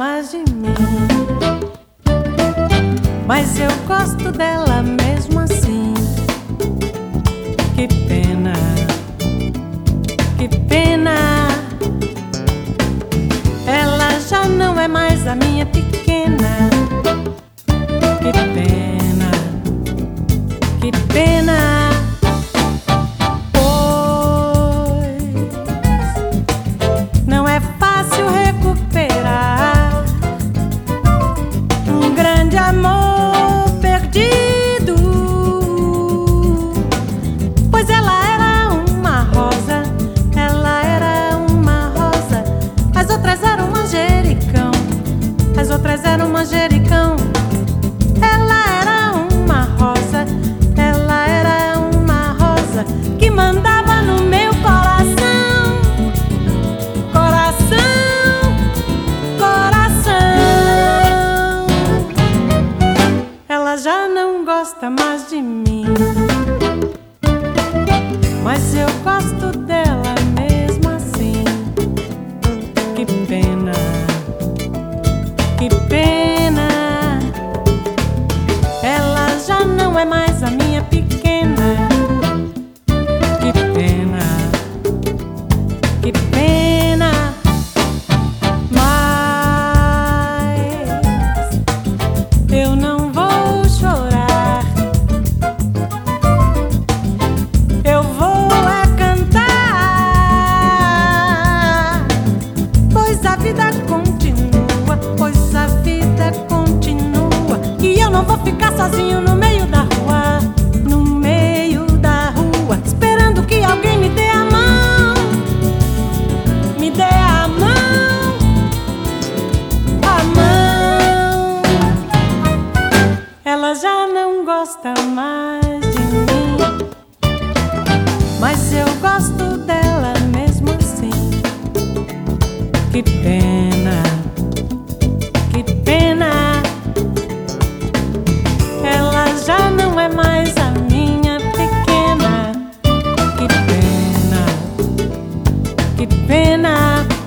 mais de mim, mas eu gosto dela mesmo assim. Que pena, que pena. Ela já não é mais a minha pequena. Que pena, que pena. Pois não é fácil recuperar um grande amor perdido. Pois ela era uma rosa, ela era uma rosa. As outras eram manjericão, as outras eram manjericão. Ela era uma rosa, ela era uma rosa que mandava no meu coração, coração, coração. Ela já não gosta mais de mim, mas eu gosto dela mesmo assim. Que pena, que pena. Ela já não é mais a minha pequena. Que pena, que pena. Mas eu não vou chorar, eu vou é cantar. Pois a vida continua, pois a vida continua. E eu não vou ficar sozinho no meio da rua, no meio da rua, esperando que alguém me dê a mão, me dê a mão, a mão. Ela já não gosta mais de mim, mas eu gosto dela mesmo assim. Que pena, que pena. Ela já não é mais a minha pequena. Que pena, que pena.